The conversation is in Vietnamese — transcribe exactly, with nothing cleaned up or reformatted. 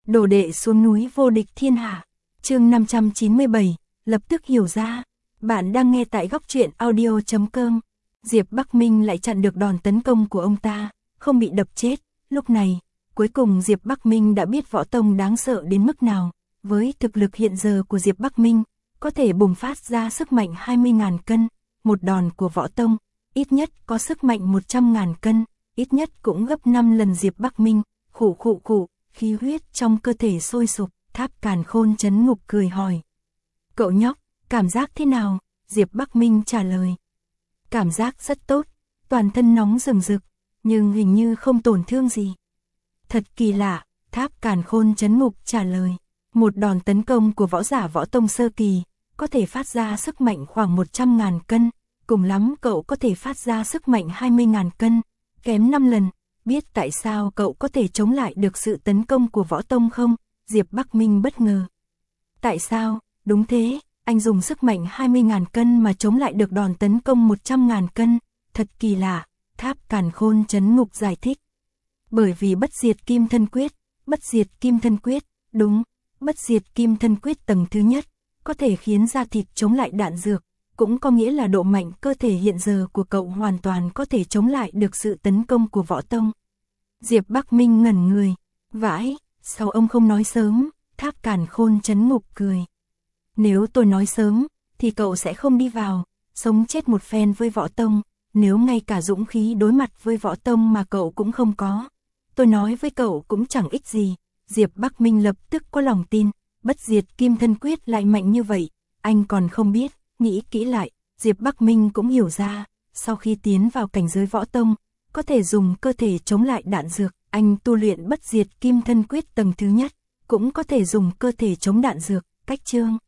Đồ đệ xuống núi vô địch thiên hạ. Chương năm trăm chín mươi bảy, lập tức hiểu ra. Bạn đang nghe tại góc truyện audio chấm com. Diệp Bắc Minh lại chặn được đòn tấn công của ông ta, không bị đập chết. Lúc này, cuối cùng Diệp Bắc Minh đã biết võ tông đáng sợ đến mức nào. Với thực lực hiện giờ của Diệp Bắc Minh, có thể bùng phát ra sức mạnh hai mươi nghìn cân. Một đòn của võ tông, ít nhất có sức mạnh một trăm nghìn cân, ít nhất cũng gấp năm lần Diệp Bắc Minh. Khụ khụ khụ, khí huyết trong cơ thể sôi sục. Tháp Càn Khôn chấn ngục cười hỏi: Cậu nhóc, cảm giác thế nào? Diệp Bắc Minh trả lời: Cảm giác rất tốt, toàn thân nóng rừng rực, nhưng hình như không tổn thương gì. Thật kỳ lạ, Tháp Càn Khôn chấn ngục trả lời. Một đòn tấn công của võ giả võ tông sơ kỳ, có thể phát ra sức mạnh khoảng một trăm nghìn cân, cùng lắm cậu có thể phát ra sức mạnh hai mươi nghìn cân, kém năm lần. Biết tại sao cậu có thể chống lại được sự tấn công của võ tông không? Diệp Bắc Minh bất ngờ. Tại sao? Đúng thế, anh dùng sức mạnh hai mươi nghìn cân mà chống lại được đòn tấn công một trăm nghìn cân, thật kỳ lạ, Tháp Càn Khôn chấn ngục giải thích. Bởi vì bất diệt kim thân quyết, bất diệt kim thân quyết, đúng, bất diệt kim thân quyết tầng thứ nhất, có thể khiến da thịt chống lại đạn dược, cũng có nghĩa là độ mạnh cơ thể hiện giờ của cậu hoàn toàn có thể chống lại được sự tấn công của võ tông. Diệp Bắc Minh ngẩn người, vãi, sao ông không nói sớm? Tháp Càn Khôn chấn ngục cười. Nếu tôi nói sớm, thì cậu sẽ không đi vào, sống chết một phen với võ tông, nếu ngay cả dũng khí đối mặt với võ tông mà cậu cũng không có. Tôi nói với cậu cũng chẳng ích gì. Diệp Bắc Minh lập tức có lòng tin, bất diệt kim thân quyết lại mạnh như vậy, anh còn không biết. Nghĩ kỹ lại, Diệp Bắc Minh cũng hiểu ra, sau khi tiến vào cảnh giới võ tông, có thể dùng cơ thể chống lại đạn dược, anh tu luyện bất diệt kim thân quyết tầng thứ nhất, cũng có thể dùng cơ thể chống đạn dược. Cách chương